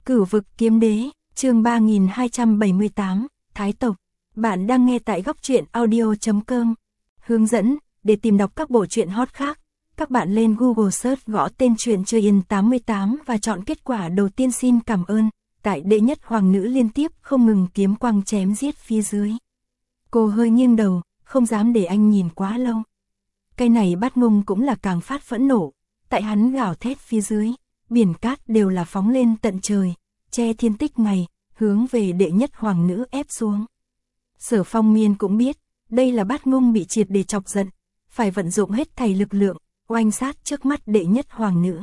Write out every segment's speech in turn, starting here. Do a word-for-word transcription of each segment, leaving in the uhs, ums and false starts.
Cửu vực kiếm đế, chương ba nghìn hai trăm bảy mươi tám, Thái tộc. Bạn đang nghe tại góc truyện audio chấm com. Hướng dẫn, để tìm đọc các bộ truyện hot khác, các bạn lên Google search gõ tên truyện Chơi Yên tám mươi tám và chọn kết quả đầu tiên. Xin cảm ơn. Tại đệ nhất hoàng nữ liên tiếp không ngừng kiếm quang chém giết phía dưới. Cô hơi nghiêng đầu, không dám để anh nhìn quá lâu. Cái này Bát Ngung cũng là càng phát phẫn nộ, tại hắn gào thét phía dưới, biển cát đều là phóng lên tận trời, che thiên tích ngày, hướng về đệ nhất hoàng nữ ép xuống. Sở Phong Miên cũng biết, đây là Bát Ngung bị triệt để chọc giận, phải vận dụng hết thảy lực lượng, oanh sát trước mắt đệ nhất hoàng nữ.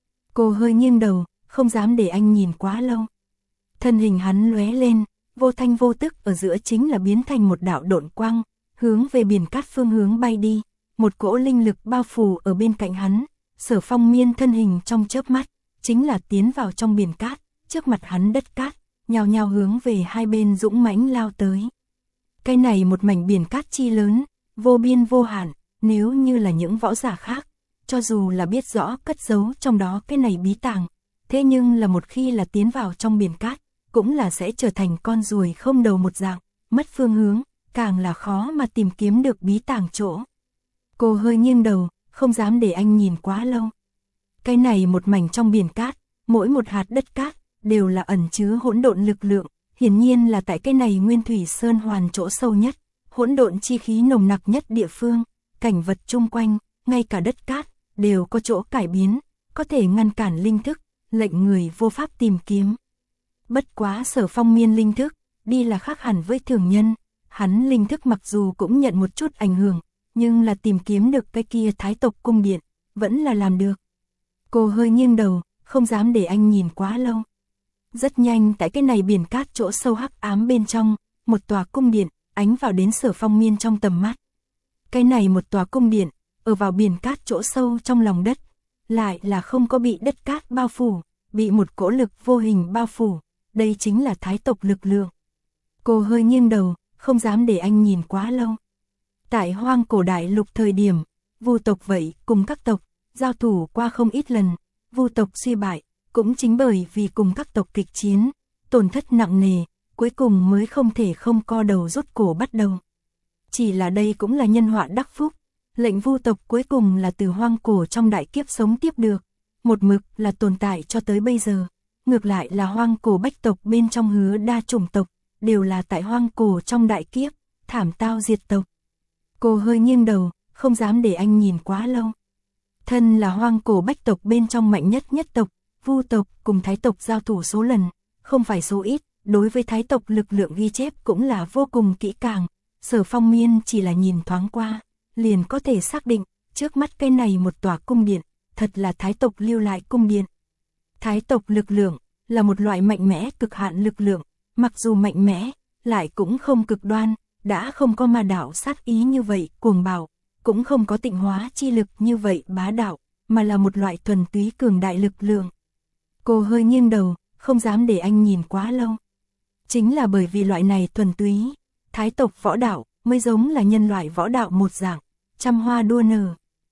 Cô hơi nghiêng đầu, không dám để anh nhìn quá lâu. Thân hình hắn lóe lên, vô thanh vô tức ở giữa chính là biến thành một đạo độn quang, hướng về biển cát phương hướng bay đi, một cỗ linh lực bao phủ ở bên cạnh hắn. Sở Phong Miên thân hình trong chớp mắt, chính là tiến vào trong biển cát, trước mặt hắn đất cát, nhào nhào hướng về hai bên dũng mãnh lao tới. Cái này một mảnh biển cát chi lớn, vô biên vô hạn, nếu như là những võ giả khác, cho dù là biết rõ cất giấu trong đó cái này bí tàng, thế nhưng là một khi là tiến vào trong biển cát, cũng là sẽ trở thành con ruồi không đầu một dạng, mất phương hướng, càng là khó mà tìm kiếm được bí tàng chỗ. Cô hơi nghiêng đầu, không dám để anh nhìn quá lâu. Cái này một mảnh trong biển cát, mỗi một hạt đất cát, đều là ẩn chứa hỗn độn lực lượng, hiển nhiên là tại cái này Nguyên Thủy Sơn Hoàn chỗ sâu nhất, hỗn độn chi khí nồng nặc nhất địa phương, cảnh vật chung quanh, ngay cả đất cát, đều có chỗ cải biến, có thể ngăn cản linh thức, lệnh người vô pháp tìm kiếm. Bất quá Sở Phong Miên linh thức, đi là khác hẳn với thường nhân, hắn linh thức mặc dù cũng nhận một chút ảnh hưởng, nhưng là tìm kiếm được cái kia Thái tộc cung điện, vẫn là làm được. Cô hơi nghiêng đầu, không dám để anh nhìn quá lâu. Rất nhanh tại cái này biển cát chỗ sâu hắc ám bên trong, một tòa cung điện, ánh vào đến Sở Phong Miên trong tầm mắt. Cái này một tòa cung điện, ở vào biển cát chỗ sâu trong lòng đất, lại là không có bị đất cát bao phủ, bị một cỗ lực vô hình bao phủ, đây chính là Thái tộc lực lượng. Cô hơi nghiêng đầu, không dám để anh nhìn quá lâu. Tại hoang cổ đại lục thời điểm, Vu tộc vậy cùng các tộc, giao thủ qua không ít lần, Vu tộc suy bại, cũng chính bởi vì cùng các tộc kịch chiến, tổn thất nặng nề, cuối cùng mới không thể không co đầu rút cổ bắt đầu. Chỉ là đây cũng là nhân họa đắc phúc, lệnh Vu tộc cuối cùng là từ hoang cổ trong đại kiếp sống tiếp được, một mực là tồn tại cho tới bây giờ. Ngược lại là hoang cổ bách tộc bên trong Hứa Đa chủng tộc, đều là tại hoang cổ trong đại kiếp, thảm tao diệt tộc. Cô hơi nghiêng đầu, không dám để anh nhìn quá lâu. Thân là hoang cổ bách tộc bên trong mạnh nhất nhất tộc, Vu tộc cùng Thái tộc giao thủ số lần, không phải số ít, đối với Thái tộc lực lượng ghi chép cũng là vô cùng kỹ càng. Sở Phong Miên chỉ là nhìn thoáng qua, liền có thể xác định, trước mắt cái này một tòa cung điện, thật là Thái tộc lưu lại cung điện. Thái tộc lực lượng, là một loại mạnh mẽ cực hạn lực lượng, mặc dù mạnh mẽ, lại cũng không cực đoan, đã không có ma đạo sát ý như vậy cuồng bạo, cũng không có tịnh hóa chi lực như vậy bá đạo, mà là một loại thuần túy cường đại lực lượng. Cô hơi nghiêng đầu, không dám để anh nhìn quá lâu. Chính là bởi vì loại này thuần túy, Thái tộc võ đạo mới giống là nhân loại võ đạo một dạng, trăm hoa đua nở.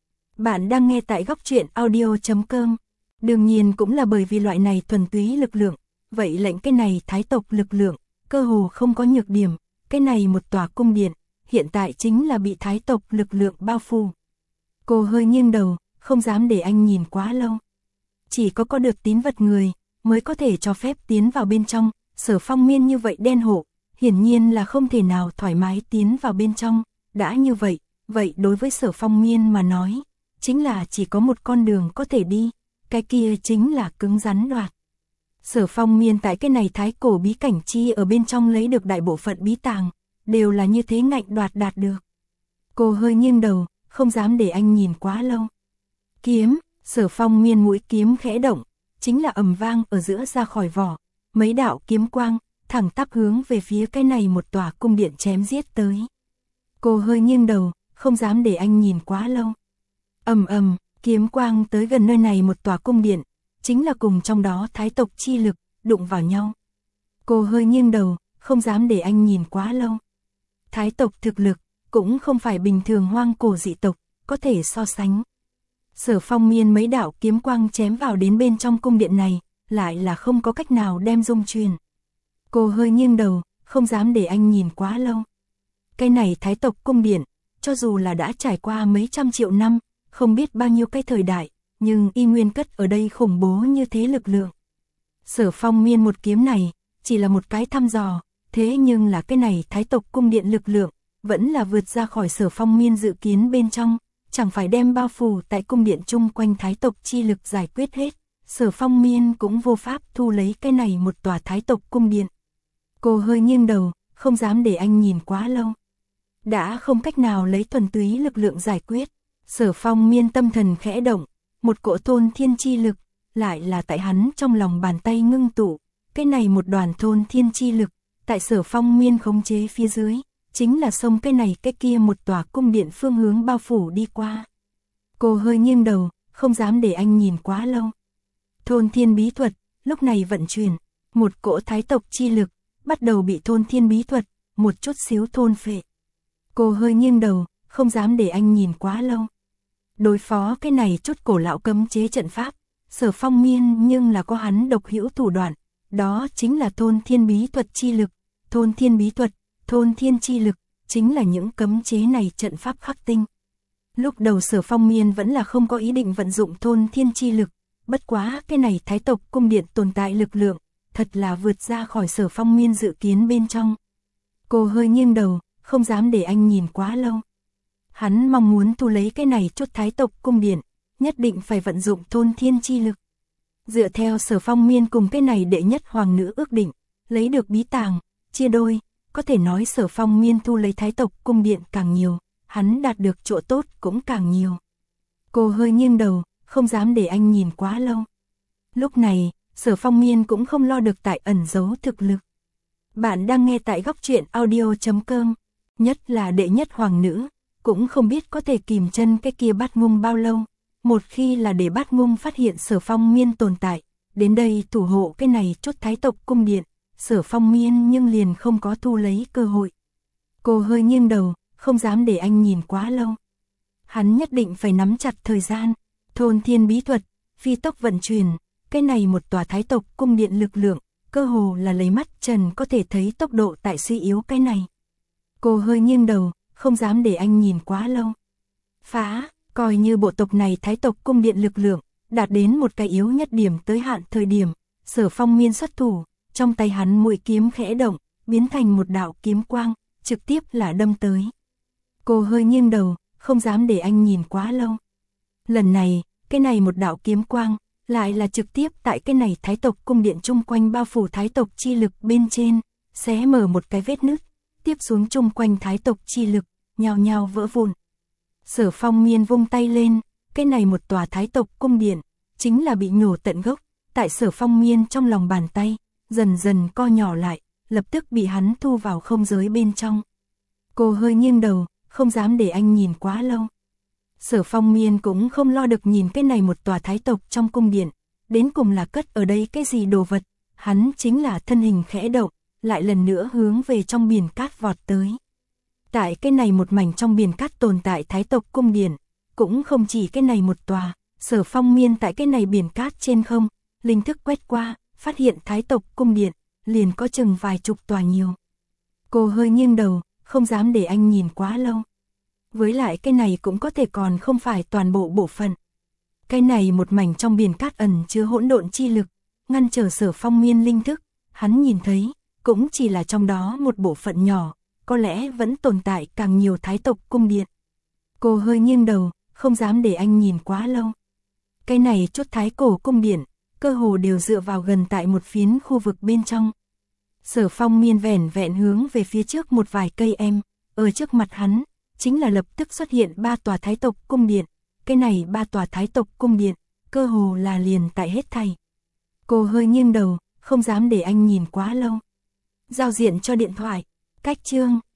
Bạn đang nghe tại góc truyện audio chấm com. Đương nhiên cũng là bởi vì loại này thuần túy lực lượng, vậy lệnh cái này Thái tộc lực lượng, cơ hồ không có nhược điểm, cái này một tòa cung điện, hiện tại chính là bị Thái tộc lực lượng bao phủ. Cô hơi nghiêng đầu, không dám để anh nhìn quá lâu. Chỉ có có được tín vật người, mới có thể cho phép tiến vào bên trong, Sở Phong Miên như vậy đen hộ, hiển nhiên là không thể nào thoải mái tiến vào bên trong, đã như vậy, vậy đối với Sở Phong Miên mà nói, chính là chỉ có một con đường có thể đi. Cái kia chính là cứng rắn đoạt. Sở Phong Miên tại cái này thái cổ bí cảnh chi ở bên trong lấy được đại bộ phận bí tàng, đều là như thế ngạnh đoạt đạt được. Cô hơi nghiêng đầu, không dám để anh nhìn quá lâu. Kiếm, Sở Phong Miên mũi kiếm khẽ động, chính là ầm vang ở giữa ra khỏi vỏ, mấy đạo kiếm quang, thẳng tắp hướng về phía cái này một tòa cung điện chém giết tới. Cô hơi nghiêng đầu, không dám để anh nhìn quá lâu. Ầm ầm. Kiếm quang tới gần nơi này một tòa cung điện, chính là cùng trong đó Thái tộc chi lực, đụng vào nhau. Cô hơi nghiêng đầu, không dám để anh nhìn quá lâu. Thái tộc thực lực, cũng không phải bình thường hoang cổ dị tộc, có thể so sánh. Sở Phong Miên mấy đạo kiếm quang chém vào đến bên trong cung điện này, lại là không có cách nào đem dung truyền. Cô hơi nghiêng đầu, không dám để anh nhìn quá lâu. Cái này Thái tộc cung điện, cho dù là đã trải qua mấy trăm triệu năm, không biết bao nhiêu cái thời đại, nhưng y nguyên cất ở đây khủng bố như thế lực lượng. Sở Phong Miên một kiếm này, chỉ là một cái thăm dò, thế nhưng là cái này Thái tộc cung điện lực lượng, vẫn là vượt ra khỏi Sở Phong Miên dự kiến bên trong, chẳng phải đem bao phủ tại cung điện chung quanh Thái tộc chi lực giải quyết hết, Sở Phong Miên cũng vô pháp thu lấy cái này một tòa Thái tộc cung điện. Cô hơi nghiêng đầu, không dám để anh nhìn quá lâu. Đã không cách nào lấy thuần túy lực lượng giải quyết, Sở Phong Miên tâm thần khẽ động, một cỗ thôn thiên chi lực, lại là tại hắn trong lòng bàn tay ngưng tụ, cái này một đoàn thôn thiên chi lực, tại Sở Phong Miên khống chế phía dưới, chính là xông cái này cái kia một tòa cung điện phương hướng bao phủ đi qua. Cô hơi nghiêng đầu, không dám để anh nhìn quá lâu. Thôn thiên bí thuật, lúc này vận chuyển, một cỗ thái tộc chi lực, bắt đầu bị thôn thiên bí thuật, một chút xíu thôn phệ. Cô hơi nghiêng đầu, không dám để anh nhìn quá lâu. Đối phó cái này chút cổ lão cấm chế trận pháp, Sở Phong Miên nhưng là có hắn độc hữu thủ đoạn, đó chính là thôn thiên bí thuật chi lực, thôn thiên bí thuật, thôn thiên chi lực, chính là những cấm chế này trận pháp khắc tinh. Lúc đầu Sở Phong Miên vẫn là không có ý định vận dụng thôn thiên chi lực, bất quá cái này Thái tộc cung điện tồn tại lực lượng, thật là vượt ra khỏi Sở Phong Miên dự kiến bên trong. Cô hơi nghiêng đầu, không dám để anh nhìn quá lâu. Hắn mong muốn thu lấy cái này chút Thái tộc cung điện, nhất định phải vận dụng thôn thiên chi lực. Dựa theo Sở Phong Miên cùng cái này đệ nhất hoàng nữ ước định, lấy được bí tàng, chia đôi, có thể nói Sở Phong Miên thu lấy Thái tộc cung điện càng nhiều, hắn đạt được chỗ tốt cũng càng nhiều. Cô hơi nghiêng đầu, không dám để anh nhìn quá lâu. Lúc này, Sở Phong Miên cũng không lo được tại ẩn giấu thực lực. Bạn đang nghe tại góc truyện audio chấm com, nhất là đệ nhất hoàng nữ, cũng không biết có thể kìm chân cái kia Bát Ngung bao lâu. Một khi là để Bát Ngung phát hiện Sở Phong Miên tồn tại, đến đây thủ hộ cái này chút Thái tộc cung điện, Sở Phong Miên nhưng liền không có thu lấy cơ hội. Cô hơi nghiêng đầu, không dám để anh nhìn quá lâu. Hắn nhất định phải nắm chặt thời gian, thôn thiên bí thuật, phi tốc vận chuyển, cái này một tòa Thái tộc cung điện lực lượng, cơ hồ là lấy mắt trần có thể thấy tốc độ tại suy yếu cái này. Cô hơi nghiêng đầu, không dám để anh nhìn quá lâu. Phá, coi như bộ tộc này Thái tộc cung điện lực lượng, đạt đến một cái yếu nhất điểm tới hạn thời điểm, Sở Phong Miên xuất thủ, trong tay hắn mũi kiếm khẽ động, biến thành một đạo kiếm quang, trực tiếp là đâm tới. Cô hơi nghiêng đầu, không dám để anh nhìn quá lâu. Lần này, cái này một đạo kiếm quang, lại là trực tiếp tại cái này Thái tộc cung điện chung quanh bao phủ Thái tộc chi lực bên trên, xé mở một cái vết nứt, tiếp xuống chung quanh Thái tộc chi lực, nhao nhao vỡ vụn. Sở Phong Miên vung tay lên, cái này một tòa Thái tộc cung điện, chính là bị nhổ tận gốc, tại Sở Phong Miên trong lòng bàn tay, dần dần co nhỏ lại, lập tức bị hắn thu vào không giới bên trong. Cô hơi nghiêng đầu, không dám để anh nhìn quá lâu. Sở Phong Miên cũng không lo được nhìn cái này một tòa Thái tộc trong cung điện, đến cùng là cất ở đây cái gì đồ vật, hắn chính là thân hình khẽ động, lại lần nữa hướng về trong biển cát vọt tới. Tại cái này một mảnh trong biển cát tồn tại Thái tộc cung điện, cũng không chỉ cái này một tòa, Sở Phong Miên tại cái này biển cát trên không, linh thức quét qua, phát hiện Thái tộc cung điện, liền có chừng vài chục tòa nhiều. Cô hơi nghiêng đầu, không dám để anh nhìn quá lâu. Với lại cái này cũng có thể còn không phải toàn bộ bộ phận. Cái này một mảnh trong biển cát ẩn chứa hỗn độn chi lực, ngăn trở Sở Phong Miên linh thức, hắn nhìn thấy, cũng chỉ là trong đó một bộ phận nhỏ, có lẽ vẫn tồn tại càng nhiều Thái tộc cung điện. Cô hơi nghiêng đầu, không dám để anh nhìn quá lâu. Cái này chút Thái cổ cung điện, cơ hồ đều dựa vào gần tại một phiến khu vực bên trong. Sở Phong Miên vẻn vẹn hướng về phía trước một vài cây em, ở trước mặt hắn, chính là lập tức xuất hiện ba tòa Thái tộc cung điện. Cái này ba tòa Thái tộc cung điện, cơ hồ là liền tại hết thảy. Cô hơi nghiêng đầu, không dám để anh nhìn quá lâu. Giao diện cho điện thoại, cách chương,